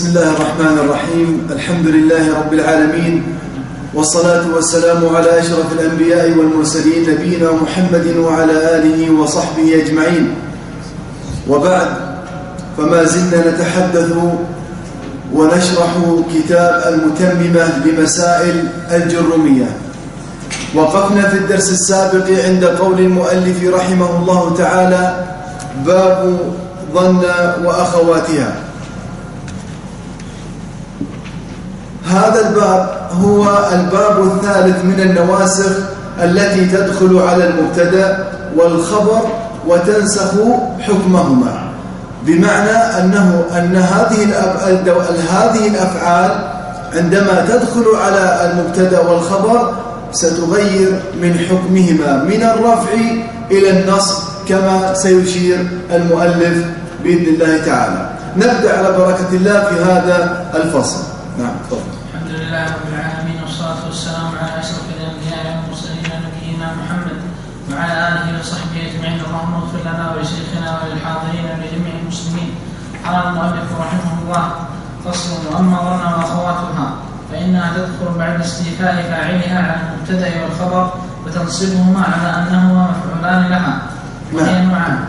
بسم الله الرحمن الرحيم. الحمد لله رب العالمين، والصلاة والسلام على أشرف الأنبياء والمرسلين نبينا محمد وعلى آله وصحبه أجمعين. وبعد، فما زلنا نتحدث ونشرح كتاب المتممة لمسائل الجرمية. وقفنا في الدرس السابق عند قول المؤلف رحمه الله تعالى: باب ظن وأخواتها. هذا الباب هو الباب الثالث من النواسخ التي تدخل على المبتدأ والخبر وتنسخ حكمهما، بمعنى أن هذه الأفعال عندما تدخل على المبتدأ والخبر ستغير من حكمهما من الرفع إلى النصب، كما سيشير المؤلف بإذن الله تعالى. نبدأ على بركة الله في هذا الفصل. نعم، تفضل. الحمد لله رب العالمين، والصلاة والسلام على أشرف الأنبياء والمرسلين نبينا محمد وعلى آله وصحبه أجمعين. اللهم اغفر لنا ولشيخنا وللحاضرين ولجميع المسلمين. قال المؤلف رحمه الله: فصل. وأما ظن وأخواتها فإنها تدخل بعد استيفاء فاعلها على المبتدأ والخبر وتنصبهما على أنهما مفعولان لها، وهي نوعان.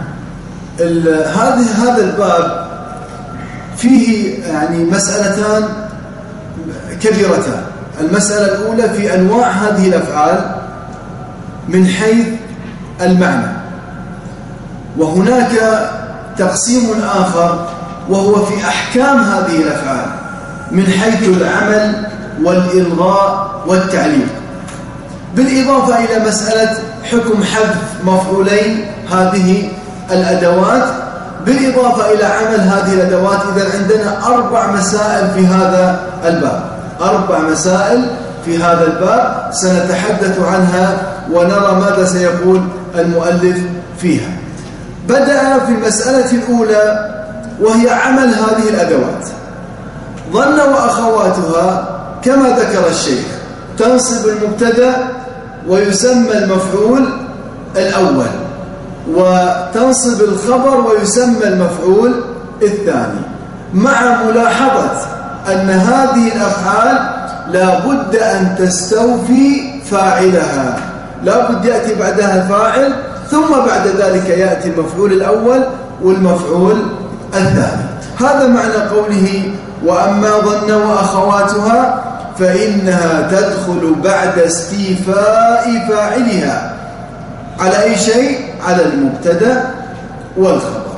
هذا الباب فيه مسألتان كبيرتان. المسألة الأولى في أنواع هذه الأفعال من حيث المعنى، وهناك تقسيم آخر وهو في أحكام هذه الأفعال من حيث العمل والإلغاء والتعليق، بالإضافة إلى مسألة حكم حذف مفعولين هذه الأدوات، بالإضافة إلى عمل هذه الأدوات. إذا عندنا 4 مسائل في هذا الباب، 4 مسائل في هذا الباب سنتحدث عنها ونرى ماذا سيقول المؤلف فيها. بدأ في المسألة الأولى وهي عمل هذه الأدوات. ظن وأخواتها كما ذكر الشيخ تنصب المبتدأ ويسمى المفعول الأول، وتنصب الخبر ويسمى المفعول الثاني، مع ملاحظة أن هذه الأفعال لا بد أن تستوفي فاعلها، لا بد يأتي بعدها الفاعل، ثم بعد ذلك يأتي المفعول الأول والمفعول الثاني. هذا معنى قوله: وأما ظن وأخواتها فإنها تدخل بعد استيفاء فاعلها على أي شيء؟ على المبتدأ والخبر،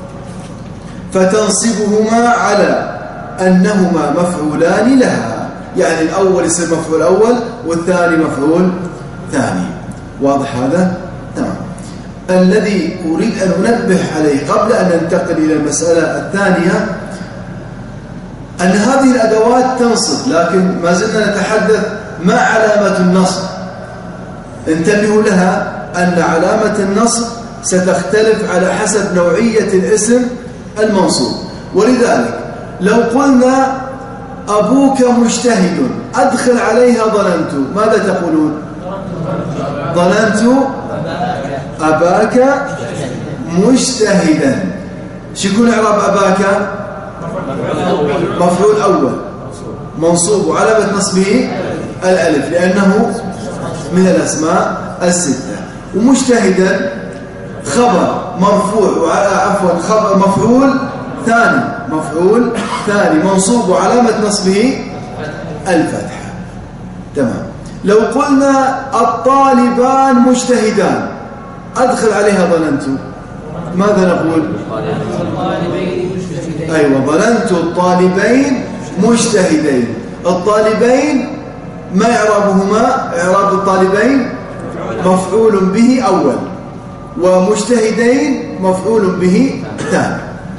فتنصبهما على أنهما مفعولان لها، يعني الأول يصير مفعول أول والثاني مفعول ثاني. واضح هذا؟ تمام. الذي أريد أن أنبه عليه قبل أن ننتقل إلى المسألة الثانية أن هذه الأدوات تنصب، لكن ما زلنا نتحدث ما علامة النصب. انتبهوا لها أن علامة النصب ستختلف على حسب نوعية الاسم المنصوب. ولذلك لو قلنا أبوك مجتهد أدخل عليها ظننت، ماذا تقولون؟ ظننت أباك مجتهدا. شو يكون إعراب أباك؟ مفعول أول منصوب وعلامة نصبه الألف لأنه من الأسماء الستة. ومجتهدا خبر مرفوع، خبر مفعول ثاني منصوب وعلامة نصبه الفتحة. تمام. لو قلنا الطالبان مجتهدان أدخل عليها ظننت، ماذا نقول؟ أيوة، ظننت الطالبين مجتهدين. الطالبين ما إعرابهما؟ إعراب الطالبين مفعول به أول، ومجتهدين مفعول به ثاني.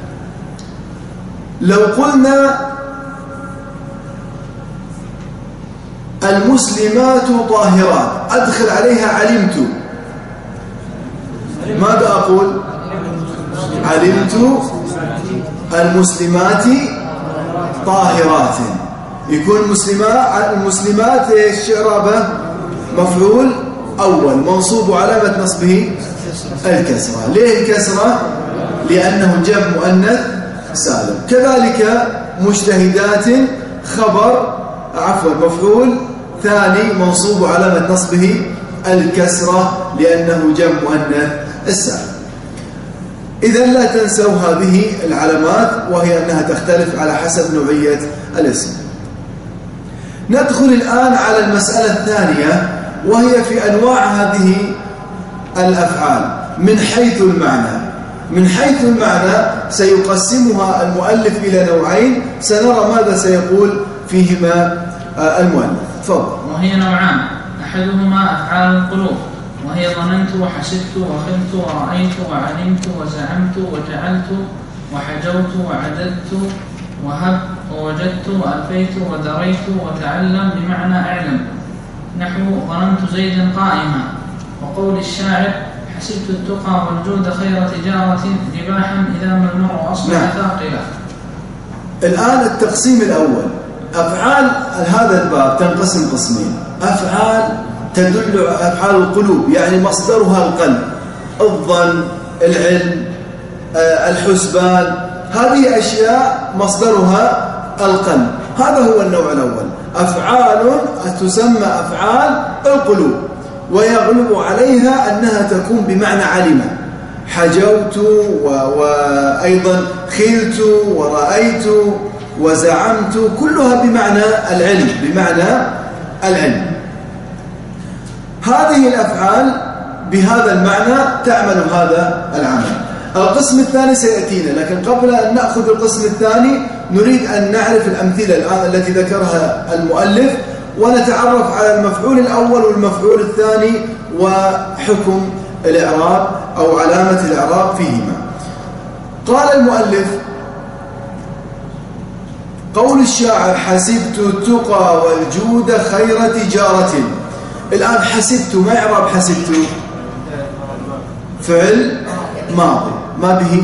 لو قلنا المسلمات طاهرات أدخل عليها علمت، ماذا أقول؟ علمت المسلمات طاهرات. يكون المسلمات ايش إعرابه؟ مفعول أول منصوب وعلامة نصبه الكسرة. ليه الكسرة؟ لأنه جمع مؤنث سالم. كذلك مجتهدات خبر مفعول ثاني منصوب علامة نصبه الكسرة لأنه جمع مؤنث السالم. إذن لا تنسوا هذه العلامات، وهي أنها تختلف على حسب نوعية الاسم. ندخل الآن على المسألة الثانية، وهي في أنواع هذه الأفعال من حيث المعنى. من حيث المعنى سيقسمها المؤلف إلى نوعين، سنرى ماذا سيقول فيهما المؤلف. تفضل. وهي نوعان، أحدهما أفعال القلوب، وهي ظننت وحسبت وخلت ورأيت وعلمت وزعمت وجعلت وحجوت وعددت وهب ووجدت وألفيت ودريت وتعلم بمعنى أعلم، نحو ظننت زيدا قائما. وقول الشاعر حسبت التقى والجود خير تجارة رباحا إذا ما المرء أصبح ثاقلا. الآن التقسيم الأول، أفعال هذا الباب تنقسم قسمين: أفعال تدل أفعال القلوب، يعني مصدرها القلب، الظن، العلم، الحسبان، هذه أشياء مصدرها القلب. هذا هو النوع الأول، أفعال تسمى أفعال القلوب، ويغلب عليها أنها تكون بمعنى علم، حجوت وأيضا خلت ورأيت وزعمت، كلها بمعنى العلم، بمعنى العلم. هذه الأفعال بهذا المعنى تعمل هذا العمل. القسم الثاني سيأتينا، لكن قبل أن نأخذ القسم الثاني نريد أن نعرف الأمثلة الآن التي ذكرها المؤلف، ونتعرف على المفعول الأول والمفعول الثاني وحكم الإعراب أو علامة الإعراب فيهما. قال المؤلف: قول الشاعر حسبت التقى والجود خير تجارة. الآن حسبت، ما إعراب حسبت؟ فعل ماضي، ما به؟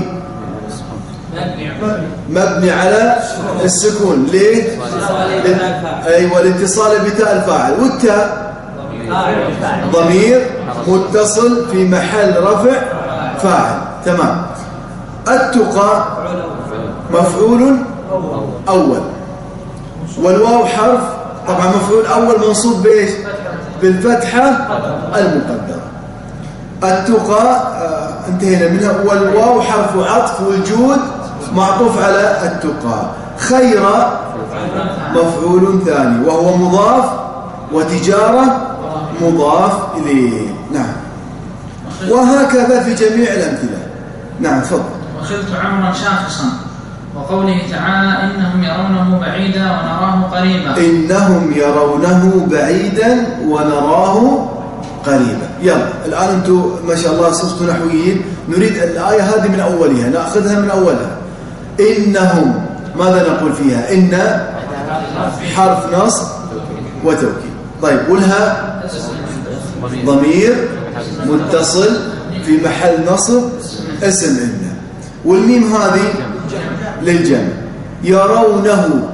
مبني على السكون. ليه؟ أيوة، الاتصال بتاء الفاعل، والتاء ضمير متصل في محل رفع فاعل. تمام. التقى مفعول أول، والواو حرف، طبعا مفعول أول منصوب بإيش؟ بالفتحة المقدرة. التقى انتهينا منها، والواو حرف عطف، والجود معطوف على التقى. خير مفعول ثاني وهو مضاف، وتجارة مضاف إليه. نعم. وهكذا في جميع الأمثلة. نعم تفضل. وخلت عمرا شاخصا، وقوله تعالى إنهم يرونه بعيدا ونراه قريبا. إنهم يرونه بعيدا ونراه قريبا. يلا الآن أنتم ما شاء الله صرتوا نحويين، نريد الآية هذه من أولها، نأخذها من أولها. إنهم، ماذا نقول فيها؟ إن حرف نصب وتوكيد. طيب، قلها ضمير متصل في محل نصب اسم إن، والميم هذه للجمع. يرونه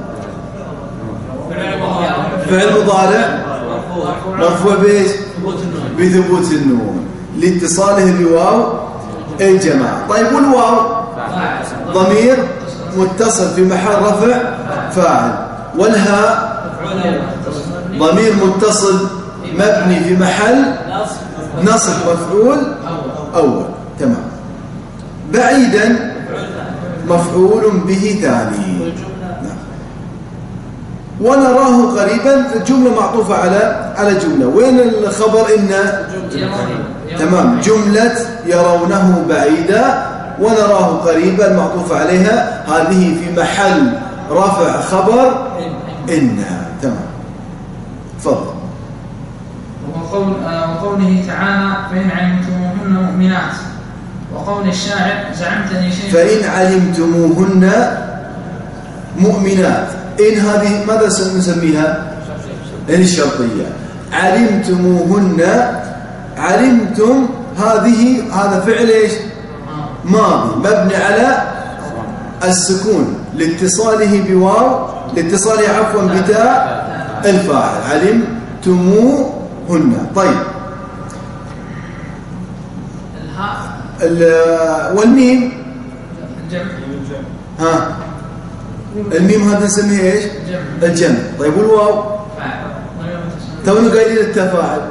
فعل مضارع مرفوع بإيش؟ بثبوت النون لاتصاله بواو الجماعة. طيب، والواو ضمير متصل في محل رفع فاعل، والهاء ضمير متصل مبني في محل نصب مفعول أول. تمام. بعيدا مفعول به ثاني. ونراه قريبا الجملة معطوفة على جملة. وين الخبر؟ إن. تمام. جملة يرونه بعيدا ونراه قريبا معطوفة عليها، هذه في محل رفع خبر إن. تمام. تفضل. وقوله تعالى فإن علمتموهن مؤمنات، وقول الشاعر زعمتني شيئا. فإن علمتموهن مؤمنات، إن هذه ماذا نسميها؟ إن الشرطية. علمتموهن، علمتم هذا فعل إيش؟ ماضي مبني على السكون لاتصاله بواو، لاتصاله عفوا بتاء الفاعل. علمتموهن. طيب، الهاء والميم الجمع. ها الميم هذا نسميه ايش؟ الجمع. طيب والواو؟ تونا قايلين التفاعل.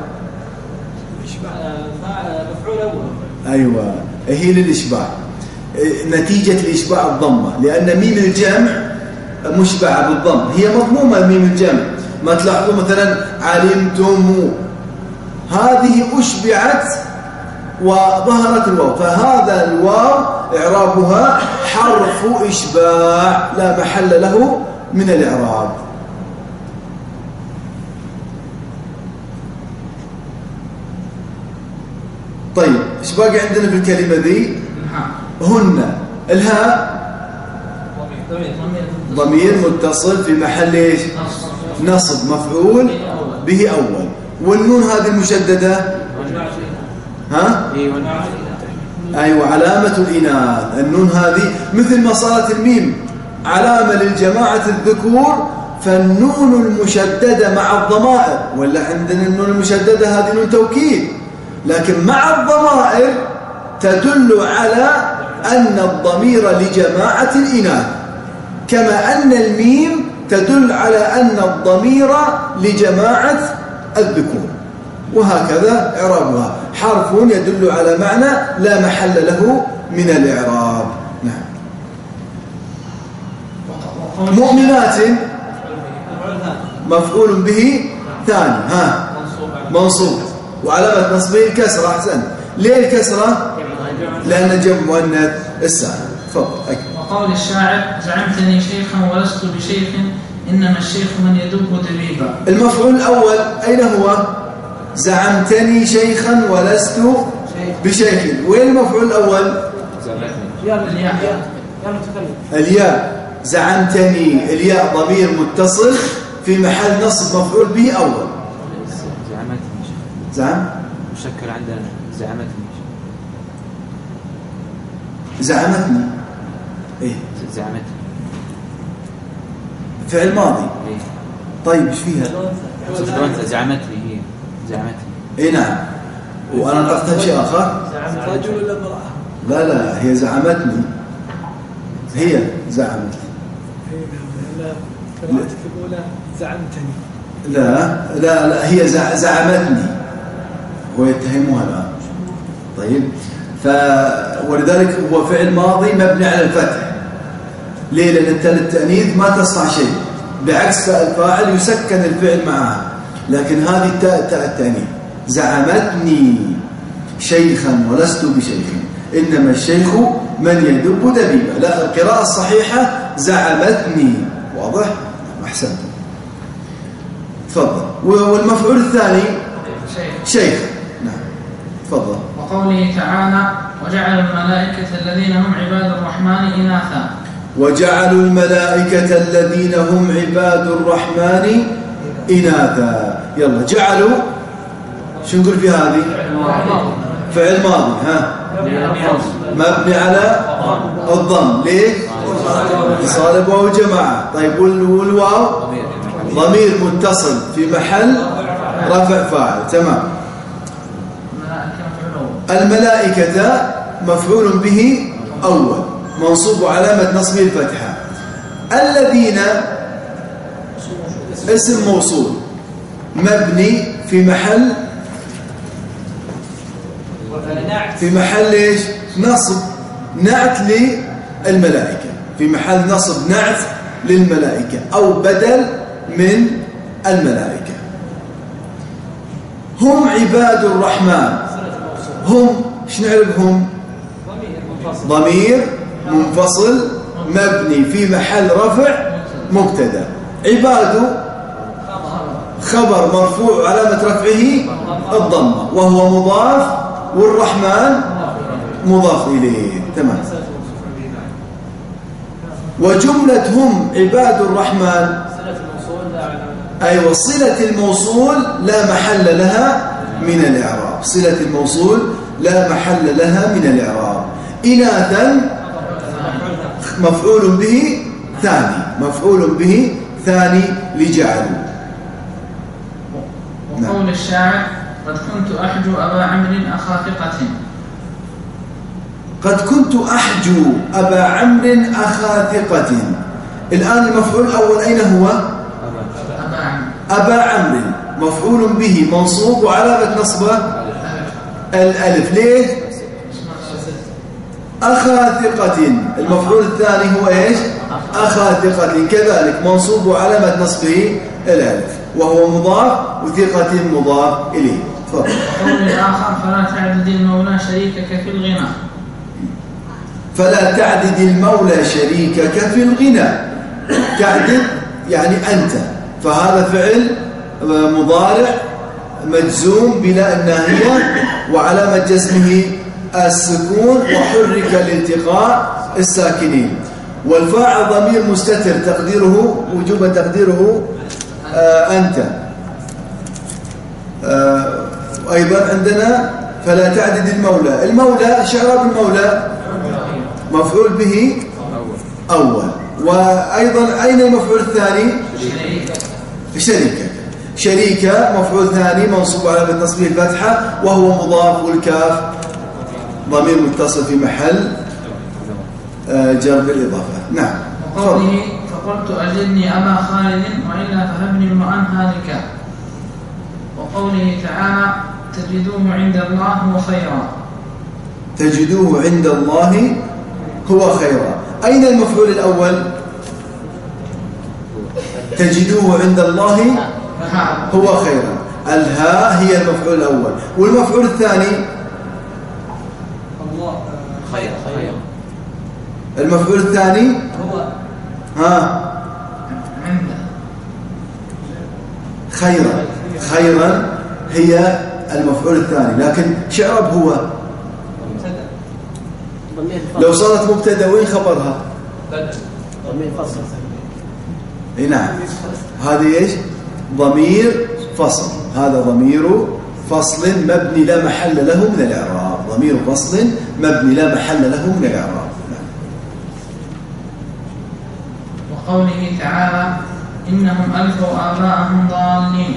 مفعول أول. أيوة، هي للإشباع، نتيجة الإشباع الضمة، لأن ميم الجمع مشبعة بالضم، هي مضمومة ميم الجمع. ما تلاحظوا مثلا علمتم، هذه أشبعت وظهرت الواو، فهذا الواو إعرابها حرف إشباع لا محل له من الإعراب. طيب ايش باقي عندنا في الكلمة ذي؟ هن. الهاء ضمير متصل في محل ايش؟ نصب مفعول به أول. والنون هذه المشددة ها؟ أيوة علامة الإناث. النون هذه مثل ما صارت الميم علامة للجماعة الذكور، فالنون المشددة مع الضمائر، ولا عندنا النون المشددة هذه نون توكيد، لكن مع الضمائر تدل على أن الضمير لجماعة الإناث، كما أن الميم تدل على أن الضمير لجماعة الذكور، وهكذا إعرابها حرف يدل على معنى لا محل له من الإعراب. نعم. مؤمنات مفعول به ثاني، ها منصوب، وعلامة نصبه الكسرة. أحسن. ليه الكسرة؟ لأن جمع مؤنث السالم. تفضل. وقول الشاعر زعمتني شيخا ولست بشيخ إنما الشيخ من يدب دبيبا. المفعول الأول أين هو؟ زعمتني شيخا ولست بشيخ. وين المفعول الأول؟ الياء. زعمتني، الياء ضمير متصل في محل نصب مفعول به أول. زعم مشكل عندنا زعمتني. ايه زعمتني فعل ماضي. إيه؟ طيب ايش فيها؟ زعمتني هي زعمتني. اي نعم. وانا نعرفها شيء اخر. زعمت رجل ولا امرأة؟ لا هي زعمتني، هي زعمت. لا قراءتك الأولى زعمتني. لا هي زعمتني، ويتهموها الآن. طيب، ولذلك هو فعل ماضي مبني على الفتح. ليه؟ لأن التأنيث ما تصنع شيء، بعكس تاء الفاعل يسكن الفعل معها، لكن هذه تاء التأنيث. زعمتني شيخا ولست بشيخ إنما الشيخ من يدب دبيبا. لا، القراءة الصحيحة زعمتني. واضح؟ أحسنت. تفضل. والمفعول الثاني شيخ. نعم تفضل. وقوله تعالى وجعل الملائكة الذين هم عباد الرحمن إناثا. وجعلوا الملائكة الذين هم عباد الرحمن إناثا. يلا جعلوا، شو نقول في هذه؟ فعل ماضي. ها مبني على الضم. ليه؟ اتصال بواو الجماعة. طيب والواو ضمير متصل في محل رفع فاعل. تمام. الملائكة مفعول به أول منصوب علامة نصبه الفتحة. الذين اسم موصول مبني في محل ايش؟ نصب نعت للملائكة، في محل نصب نعت للملائكة أو بدل من الملائكة. هم عباد الرحمن. هم ايش نعرفهم؟ ضمير منفصل مبني في محل رفع مبتدا. عباد خبر مرفوع علامة رفعه الضمة وهو مضاف، والرحمن مضاف إليه. تمام. وجملة هم عباد الرحمن أيوة صلة الموصول لا محل لها من الإعراب. صلة الموصول لا محل لها من الإعراب. إناثا مفعول به ثاني، مفعول به ثاني لجعلوا. وقول الشاعر قد كنت أحجو أبا عمرو أخا ثقة. قد كنت أحجو أبا عمرو أخا ثقة. الآن المفعول الأول أين هو؟ أبا عمرو، مفعول به منصوب وعلامة نصبه الألف. ليه؟ أخا ثقة. المفعول الثاني هو إيش؟ أخا ثقة، كذلك منصوب وعلامة نصبه الألف، وهو مضاف وثقة مضاف إليه. قول الآخر فلا تعدد المولى شريكك في الغنى. فلا تعدد المولى شريكك في الغنى. تعدد يعني أنت، فهذا فعل مضارع مجزوم بلا الناهية، وعلامة جزمه السكون، وحرك الالتقاء الساكنين. والفاعل ضمير مستتر تقديره وجوبا تقديره أنت. أيضا عندنا فلا تعدد المولى. المولى شعر المولى مفعول به أول. وأيضا أين المفعول الثاني؟ شريكة. شريكة مفعول ثاني منصوب على نصبه الفتحة وهو مضاف، والكاف ضمير متصل في محل جر بالإضافة. نعم. وقوله فقلت أجلني أبا خالد وإلا فهبني امرأ هالكا. وقوله تعالى تجدوه عند الله هو خيرا. تجدوه عند الله هو خيرا. أين المفعول الأول؟ تجدوه عند الله هو خيرا. الهاء هي المفعول الأول. والمفعول الثاني خير. المفعول الثاني ها خيرا. خيرا هي المفعول الثاني، لكن شعرب هو لو صارت مبتدا وين خبرها؟ ضمير فصل. اي نعم، هذه ايش؟ ضمير فصل. هذا ضمير فصل مبني لا محل له من الإعراب. ضمير فصل مبني لا محل له من الإعراب. وقوله تعالى إنهم ألفوا آباءهم ضالين.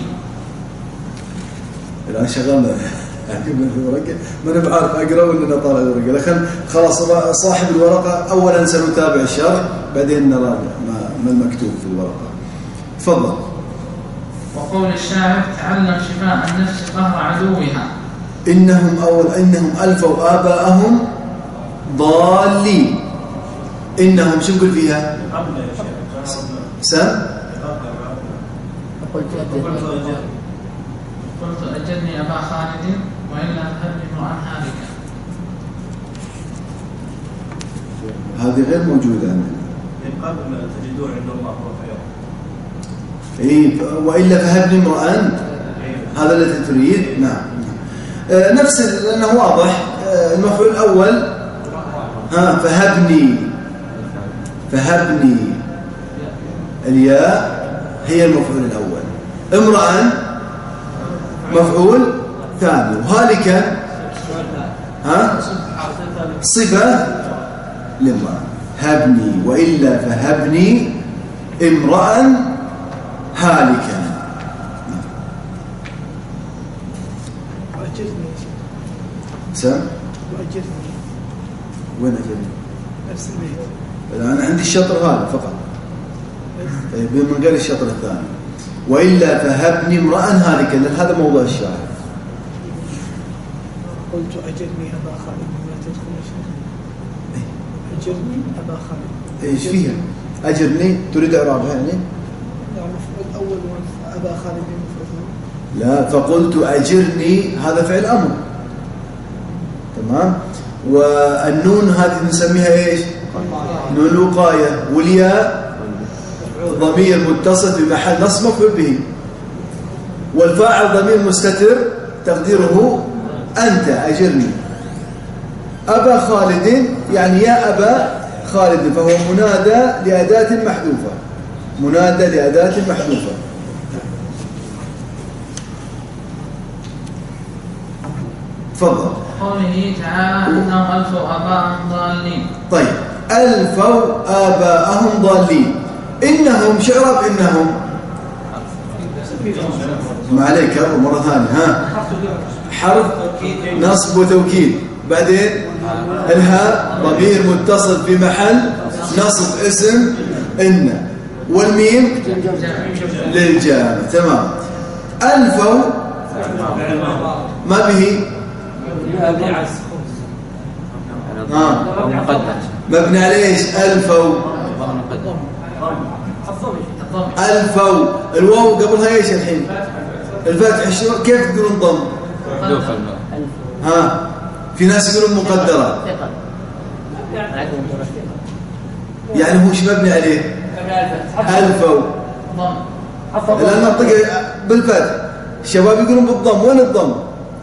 الآن شغلنا في الورقة، ما أنا بعرف أقرأ ولا نطالع الورقة، لكن خلاص صاحب الورقة أولا سنتابع الشرح بعدين نرى ما المكتوب في الورقة. تفضل. وقول الشاعر تعلم شفاء النفس قهر عدوها. إنهم ألفوا آباءهم ضالين. إنهم شو نقول فيها؟ سام؟ قلت أجلني أبا خالد وإلا فهبني امرأ هالكا. هذه غير موجودة عندنا. قبل تجدوه عند الله هو خير. وإلا فهبني امرأ، هذا الذي تريد. نعم. نفس لأنه واضح. المفعول الأول فهبني الياء هي المفعول الأول. امرأ مفعول ثاني. وهالكا صفة لامرأة. هبني وإلا فهبني امرأ هالكا. سم؟ وأجرني. وين أجرني؟ نفس البيت. أنا عندي الشطر هذا فقط، من غير الشطر الثاني. وإلا فهبني امرأ هالكا، لأن هذا موضوع الشاعر. قلت أجرني أبا خالد ما تدخل شيء. أجرني أبا خالد. إيش فيها؟ أجرني تريد إعرابها يعني؟ المفعول الأول وأبا خالد المفعول. لا، فقلت أجرني هذا فعل أمر، تمام. والنون هذه نسميها إيش؟ نون وقاية. والياء ضمير متصل بمحل نصب مفعول به. والفاعل ضمير مستتر تقديره أنت. أجرني. أبا خالد يعني يا أبا خالد، فهو منادى لأداة محذوفة. منادى لأداة محذوفة. تفضل. قوله تعالى إنهم ألفوا آباءهم ضالين. طيب، ألفوا آباءهم ضالين. إنهم شعرب إنهم ما عليك مرة ثانية. حرف نصب وتوكيد. بعدين الهاء ضمير متصل في محل نصب اسم إن، والميم للجامع. تمام. ألفوا ما به مبني على ايش؟ ألفوا. ألفوا الواو قبلها ايش الحين؟ الفتح. كيف تقولون ضم؟ ها في ناس يقولون مقدرة، يعني هو ايش مبني عليه؟ ألفوا. الآن نطق بالفتح، الشباب يقولون بالضم. وين الضم؟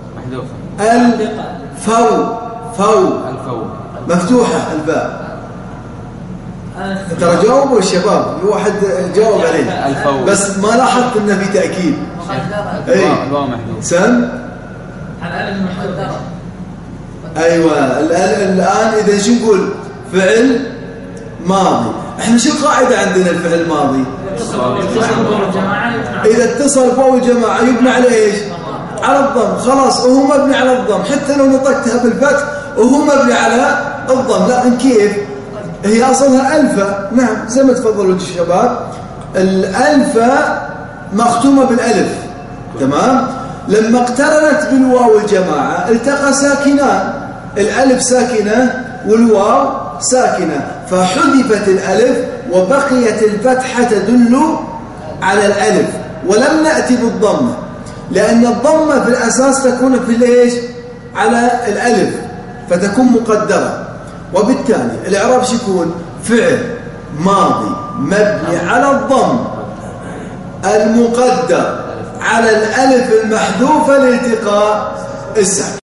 الفوا. الفو مفتوحة الفاء. ترى جاوبوا الشباب، واحد جاوب عليه بس ما لاحظت انه في تأكيد. الواو محذوف. سم ايوه. الآن اذا شو نقول؟ فعل ماضي. احنا شو القاعدة عندنا الفعل الماضي؟ اذا اتصل بواو الجماعة يبنى على ايش؟ على الضم. خلاص وهو مبني على الضم، حتى لو نطقتها بالفتح وهو مبني على الضم. لكن كيف؟ هي أصلها ألفة. نعم زي ما تفضلوا الشباب، الألفة مختومة بالألف. تمام. لما اقترنت بالواو الجماعة التقى ساكنان، الألف ساكنة والواو ساكنة، فحذفت الألف وبقيت الفتحة تدل على الألف، ولم نأتي بالضمة، لأن الضمة في الأساس تكون في ليش؟ على الألف، فتكون مقدرة. وبالتالي الإعراب يكون فعل ماضي مبني على الضم المقدر على الألف المحذوفة لالتقاء الساكن.